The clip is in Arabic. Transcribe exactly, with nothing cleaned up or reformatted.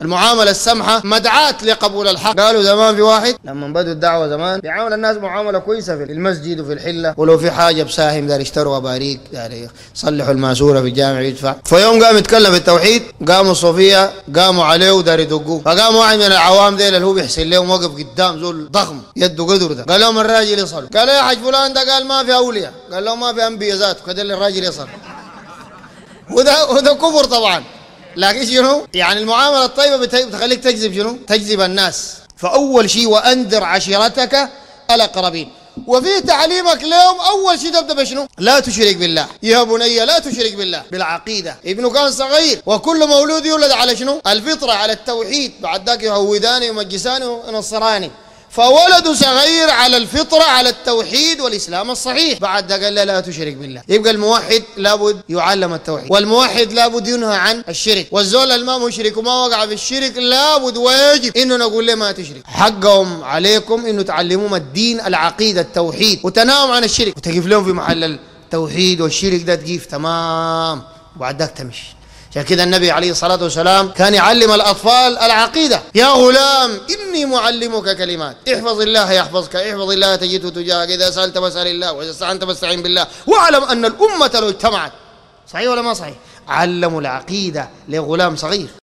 المعاملة السمحة مدعاة لقبول الحق. قالوا زمان في واحد لما بدوا الدعوة زمان بيعامل الناس معاملة كويسة في المسجد وفي الحلة، ولو في حاجة بساهم دار يشتروا أباريك يعني يصلحوا الماسورة في الجامع يدفع. فيوم قام يتكلم في التوحيد قاموا الصوفية قاموا عليه ودار يدقوه، فقام واحد من العوام ديل اللي هو بيحسن لهم وقف قدام زول ضخم يده قدر ده، قال لهم الراجل يصل. قال يا حاج فلان ده قال ما في أولياء، قال لهم ما في أنبياء ذاته كده اللي الراجل يصل. وده وده كفر طبعا، لكن شنو؟ يعني المعاملة الطيبة بتخليك تجذب شنو؟ تجذب الناس. فأول شيء وأنذر عشيرتك الأقربين، وفي تعليمك لهم أول شيء تبدأ بشنو؟ لا تشرك بالله، يا بني لا تشرك بالله، بالعقيدة. ابنه كان صغير وكل مولود يولد على شنو؟ الفطرة على التوحيد، بعد ذاك يهوداني ومجساني ونصراني، فولده صغير على الفطرة على التوحيد والإسلام الصحيح. بعد ذاك قال لا تشرك بالله. يبقى الموحد لابد يعلم التوحيد، والموحد لابد ينهى عن الشرك، والزول الما مشرك وما وقع في الشرك لابد ويجب إنه نقول له ما تشرك. حقهم عليكم إنه تعلموهم الدين العقيدة التوحيد وتناهم عن الشرك، وتقف لهم في محل التوحيد والشرك ده تقيف تمام، وبعد ذاك تمشي. عشان كده النبي عليه الصلاة والسلام كان يعلم الأطفال العقيدة. يا غلام إني معلمك كلمات، احفظ الله يحفظك، احفظ الله تجده تجاهك، إذا سألت فاسأل الله وإذا استعنت فاستعن بالله، واعلم أن الأمة لو اجتمعت. صحيح ولا ما صحيح؟ علموا العقيدة لغلام صغير.